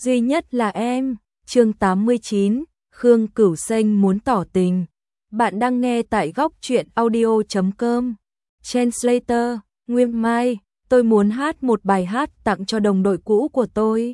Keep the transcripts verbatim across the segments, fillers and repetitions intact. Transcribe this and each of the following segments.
duy nhất là em. Chương tám mươi chín, Khương Cửu Xanh muốn tỏ tình. Bạn đang nghe tại góc truyện audio chấm com. Translator, Nguyên Mai, tôi muốn hát một bài hát tặng cho đồng đội cũ của tôi.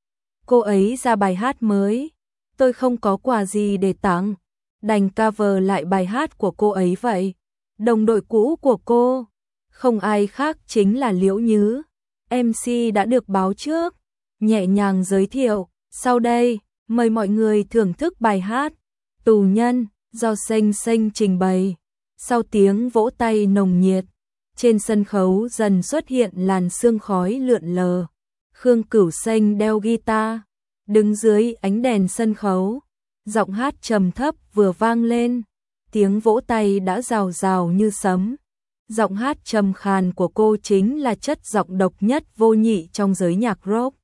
Cô ấy ra bài hát mới, tôi không có quà gì để tặng, đành cover lại bài hát của cô ấy vậy. Đồng đội cũ của cô, không ai khác chính là Liễu Nhứ. em xê đã được báo trước, nhẹ nhàng giới thiệu, sau đây, mời mọi người thưởng thức bài hát Tù Nhân do Xanh Xanh trình bày. Sau tiếng vỗ tay nồng nhiệt, trên sân khấu dần xuất hiện làn sương khói lượn lờ. Khương Cửu Xanh đeo guitar, đứng dưới ánh đèn sân khấu, giọng hát trầm thấp vừa vang lên, tiếng vỗ tay đã rào rào như sấm. Giọng hát trầm khàn của cô chính là chất giọng độc nhất vô nhị trong giới nhạc rock.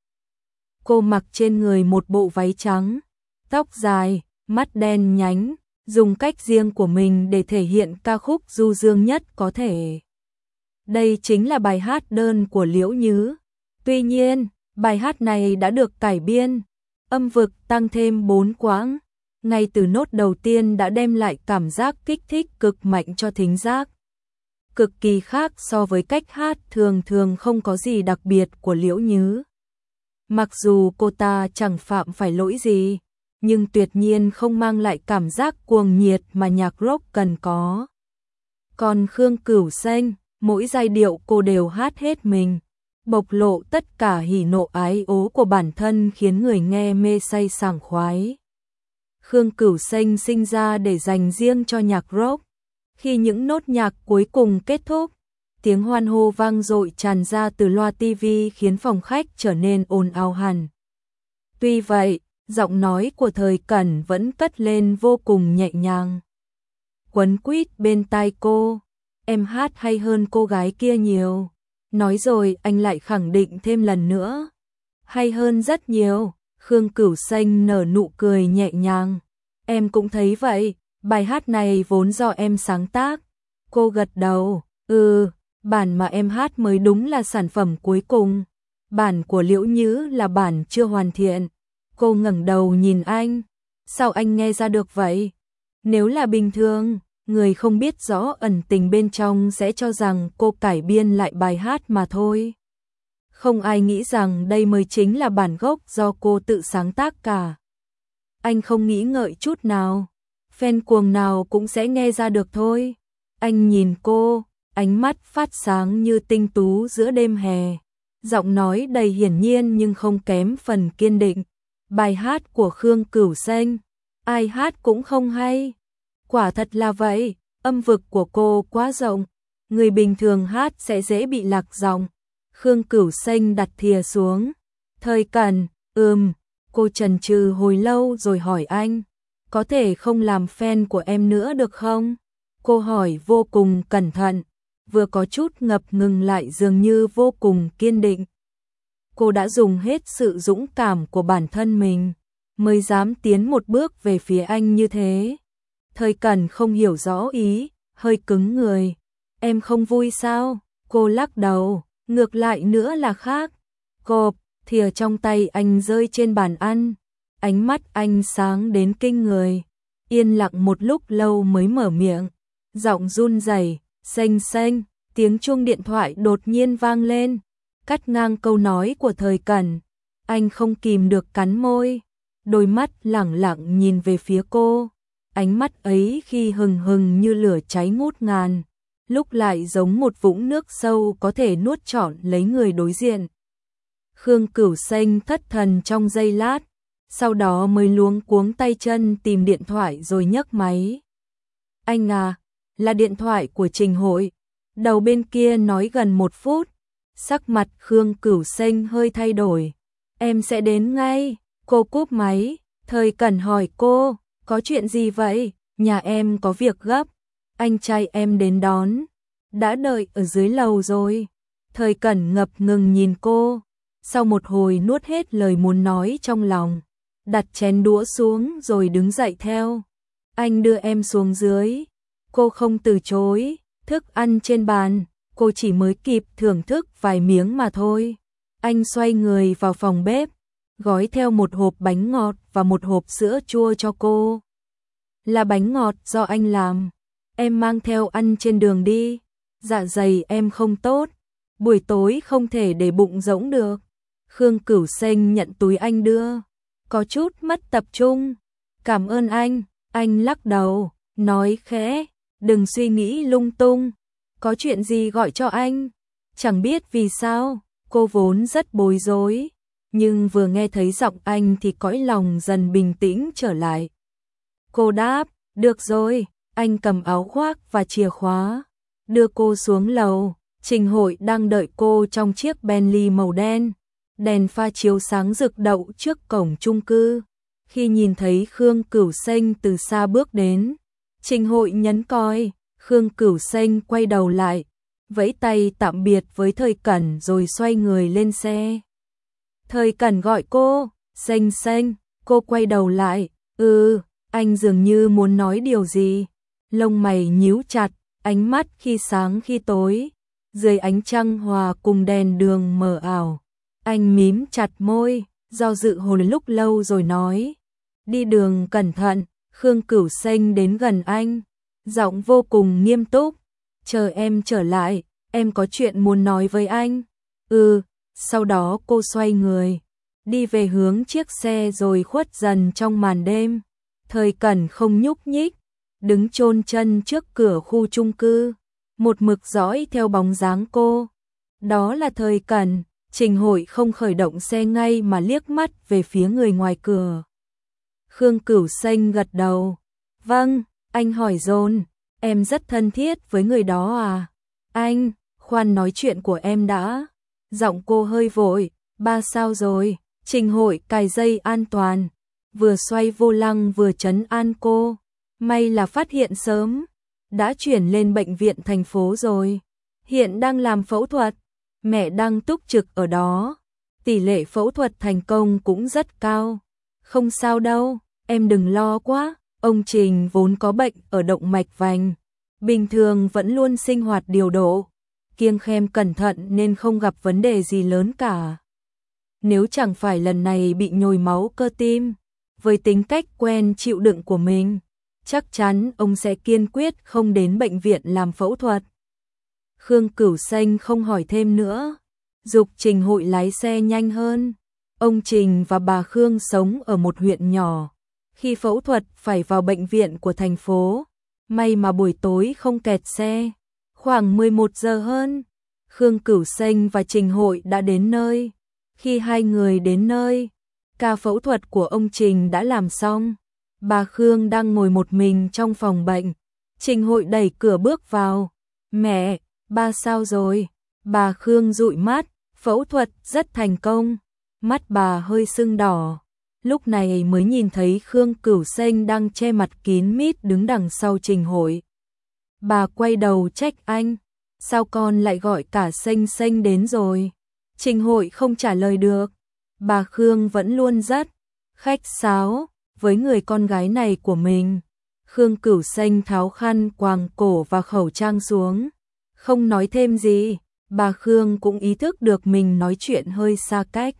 Cô mặc trên người một bộ váy trắng, tóc dài, mắt đen nhánh, dùng cách riêng của mình để thể hiện ca khúc du dương nhất có thể. Đây chính là bài hát đơn của Liễu Nhứ. Tuy nhiên, bài hát này đã được cải biên, âm vực tăng thêm bốn quãng. Ngay từ nốt đầu tiên đã đem lại cảm giác kích thích cực mạnh cho thính giác. Cực kỳ khác so với cách hát thường thường không có gì đặc biệt của Liễu Nhứ. Mặc dù cô ta chẳng phạm phải lỗi gì, nhưng tuyệt nhiên không mang lại cảm giác cuồng nhiệt mà nhạc rock cần có. Còn Khương Cửu Xanh, mỗi giai điệu cô đều hát hết mình, bộc lộ tất cả hỉ nộ ái ố của bản thân khiến người nghe mê say sảng khoái. Khương Cửu Xanh sinh ra để dành riêng cho nhạc rock. Khi những nốt nhạc cuối cùng kết thúc, tiếng hoan hô vang dội tràn ra từ loa ti vi khiến phòng khách trở nên ồn ào hẳn. Tuy vậy, giọng nói của Thời Cẩn vẫn cất lên vô cùng nhẹ nhàng. Quấn quýt bên tai cô, em hát hay hơn cô gái kia nhiều. Nói rồi anh lại khẳng định thêm lần nữa, hay hơn rất nhiều. Khương Cửu Xanh nở nụ cười nhẹ nhàng. Em cũng thấy vậy, bài hát này vốn do em sáng tác. Cô gật đầu, ừ, bản mà em hát mới đúng là sản phẩm cuối cùng. Bản của Liễu Nhứ là bản chưa hoàn thiện. Cô ngẩng đầu nhìn anh, sao anh nghe ra được vậy? Nếu là bình thường, người không biết rõ ẩn tình bên trong sẽ cho rằng cô cải biên lại bài hát mà thôi. Không ai nghĩ rằng đây mới chính là bản gốc do cô tự sáng tác cả. Anh không nghĩ ngợi chút nào, fan cuồng nào cũng sẽ nghe ra được thôi. Anh nhìn cô, ánh mắt phát sáng như tinh tú giữa đêm hè, giọng nói đầy hiển nhiên nhưng không kém phần kiên định. Bài hát của Khương Cửu Xanh, ai hát cũng không hay. Quả thật là vậy, âm vực của cô quá rộng, người bình thường hát sẽ dễ bị lạc giọng. Khương Cửu Xanh đặt thìa xuống. Thời Cẩn, ừm, cô chần chừ hồi lâu rồi hỏi anh, có thể không làm fan của em nữa được không? Cô hỏi vô cùng cẩn thận, vừa có chút ngập ngừng lại dường như vô cùng kiên định. Cô đã dùng hết sự dũng cảm của bản thân mình, mới dám tiến một bước về phía anh như thế. Thời Cẩn không hiểu rõ ý, hơi cứng người. Em không vui sao? Cô lắc đầu, ngược lại nữa là khác. Cộp, thìa trong tay anh rơi trên bàn ăn. Ánh mắt anh sáng đến kinh người. Yên lặng một lúc lâu mới mở miệng. Giọng run rẩy, xanh xanh, tiếng chuông điện thoại đột nhiên vang lên, cắt ngang câu nói của Thời Cẩn. Anh không kìm được cắn môi, đôi mắt lẳng lặng nhìn về phía cô. Ánh mắt ấy khi hừng hừng như lửa cháy ngút ngàn, lúc lại giống một vũng nước sâu có thể nuốt trọn lấy người đối diện. Khương Cửu Xanh thất thần trong giây lát, sau đó mới luống cuống tay chân tìm điện thoại rồi nhấc máy. Anh à, là điện thoại của Trình Hội. Đầu bên kia nói gần một phút, sắc mặt Khương Cửu Xanh hơi thay đổi. Em sẽ đến ngay. Cô cúp máy. Thời Cẩn hỏi cô, có chuyện gì vậy? Nhà em có việc gấp, anh trai em đến đón, đã đợi ở dưới lầu rồi. Thời Cẩn ngập ngừng nhìn cô, sau một hồi nuốt hết lời muốn nói trong lòng, đặt chén đũa xuống rồi đứng dậy theo. Anh đưa em xuống dưới. Cô không từ chối, thức ăn trên bàn, cô chỉ mới kịp thưởng thức vài miếng mà thôi. Anh xoay người vào phòng bếp, gói theo một hộp bánh ngọt và một hộp sữa chua cho cô. Là bánh ngọt do anh làm, em mang theo ăn trên đường đi, dạ dày em không tốt, buổi tối không thể để bụng rỗng được. Khương Cửu Xanh nhận túi anh đưa, có chút mất tập trung. Cảm ơn anh, anh lắc đầu, nói khẽ, đừng suy nghĩ lung tung, có chuyện gì gọi cho anh. Chẳng biết vì sao, cô vốn rất bối rối, nhưng vừa nghe thấy giọng anh thì cõi lòng dần bình tĩnh trở lại. Cô đáp, được rồi, anh cầm áo khoác và chìa khóa, đưa cô xuống lầu. Trình Hội đang đợi cô trong chiếc Bentley màu đen, đèn pha chiếu sáng rực đậu trước cổng chung cư. Khi nhìn thấy Khương Cửu Xanh từ xa bước đến, Trình Hội nhấn còi. Khương Cửu Xanh quay đầu lại, vẫy tay tạm biệt với Thời Cẩn rồi xoay người lên xe. Thời Cẩn gọi cô, Xanh Xanh, cô quay đầu lại, ừ, anh dường như muốn nói điều gì. Lông mày nhíu chặt, ánh mắt khi sáng khi tối, dưới ánh trăng hòa cùng đèn đường mờ ảo. Anh mím chặt môi, do dự hồi lúc lâu rồi nói, đi đường cẩn thận. Khương Cửu Xanh đến gần anh, giọng vô cùng nghiêm túc, chờ em trở lại, em có chuyện muốn nói với anh. Ừ, sau đó cô xoay người, đi về hướng chiếc xe rồi khuất dần trong màn đêm. Thời Cẩn không nhúc nhích, đứng chôn chân trước cửa khu chung cư, một mực dõi theo bóng dáng cô. Đó là Thời Cẩn. Trình Hội không khởi động xe ngay mà liếc mắt về phía người ngoài cửa. Khương Cửu Xanh gật đầu. Vâng, anh hỏi dồn, em rất thân thiết với người đó à? Anh, khoan nói chuyện của em đã. Giọng cô hơi vội, ba sao rồi? Trình Hội cài dây an toàn, vừa xoay vô lăng vừa trấn an cô. May là phát hiện sớm, đã chuyển lên bệnh viện thành phố rồi. Hiện đang làm phẫu thuật, mẹ đang túc trực ở đó. Tỷ lệ phẫu thuật thành công cũng rất cao. Không sao đâu, em đừng lo quá. Ông Trình vốn có bệnh ở động mạch vành, bình thường vẫn luôn sinh hoạt điều độ, kiêng khem cẩn thận nên không gặp vấn đề gì lớn cả. Nếu chẳng phải lần này bị nhồi máu cơ tim, với tính cách quen chịu đựng của mình, chắc chắn ông sẽ kiên quyết không đến bệnh viện làm phẫu thuật. Khương Cửu Xanh không hỏi thêm nữa, giục Trình Hội lái xe nhanh hơn. Ông Trình và bà Khương sống ở một huyện nhỏ, khi phẫu thuật phải vào bệnh viện của thành phố. May mà buổi tối không kẹt xe. Khoảng mười một giờ hơn, Khương Cửu Xanh và Trình Hội đã đến nơi. Khi hai người đến nơi, ca phẫu thuật của ông Trình đã làm xong. Bà Khương đang ngồi một mình trong phòng bệnh. Trình Hội đẩy cửa bước vào. Mẹ, ba sao rồi? Bà Khương dụi mắt, phẫu thuật rất thành công. Mắt bà hơi sưng đỏ. Lúc này mới nhìn thấy Khương Cửu Xanh đang che mặt kín mít đứng đằng sau Trình Hội. Bà quay đầu trách anh, sao con lại gọi cả Xanh Xanh đến rồi? Trình Hội không trả lời được. Bà Khương vẫn luôn rất khách sáo với người con gái này của mình. Khương Cửu Xanh tháo khăn quàng cổ và khẩu trang xuống, không nói thêm gì. Bà Khương cũng ý thức được mình nói chuyện hơi xa cách,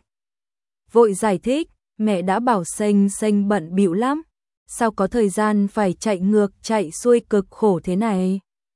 vội giải thích, mẹ đã bảo Xanh Xanh bận bịu lắm, sao có thời gian phải chạy ngược chạy xuôi cực khổ thế này.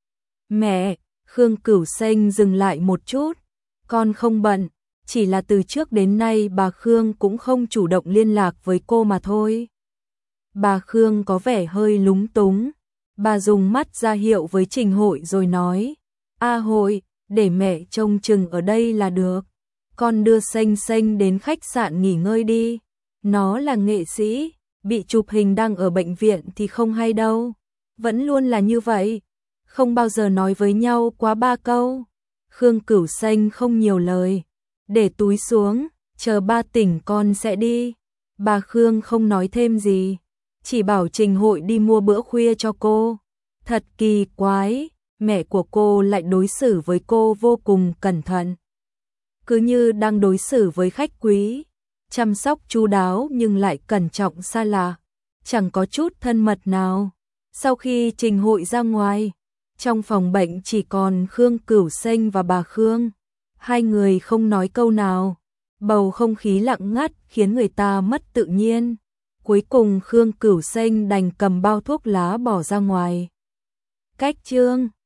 Mẹ, Khương Cửu Xanh dừng lại một chút, con không bận, chỉ là từ trước đến nay bà Khương cũng không chủ động liên lạc với cô mà thôi. Bà Khương có vẻ hơi lúng túng, bà dùng mắt ra hiệu với Trình Hội rồi nói, A Hội, để mẹ trông chừng ở đây là được, con đưa Xanh Xanh đến khách sạn nghỉ ngơi đi. Nó là nghệ sĩ, bị chụp hình đang ở bệnh viện thì không hay đâu. Vẫn luôn là như vậy, không bao giờ nói với nhau quá ba câu. Khương Cửu Xanh không nhiều lời, để túi xuống, chờ ba tỉnh con sẽ đi. Bà Khương không nói thêm gì, chỉ bảo Trình Hội đi mua bữa khuya cho cô. Thật kỳ quái, mẹ của cô lại đối xử với cô vô cùng cẩn thận, cứ như đang đối xử với khách quý, chăm sóc chu đáo nhưng lại cẩn trọng xa lạ, chẳng có chút thân mật nào. Sau khi Trình Hội ra ngoài, trong phòng bệnh chỉ còn Khương Cửu Xanh và bà Khương. Hai người không nói câu nào, Bầu không khí lặng ngắt khiến người ta mất tự nhiên. Cuối cùng Khương Cửu Xanh đành cầm bao thuốc lá bỏ ra ngoài. Cách chương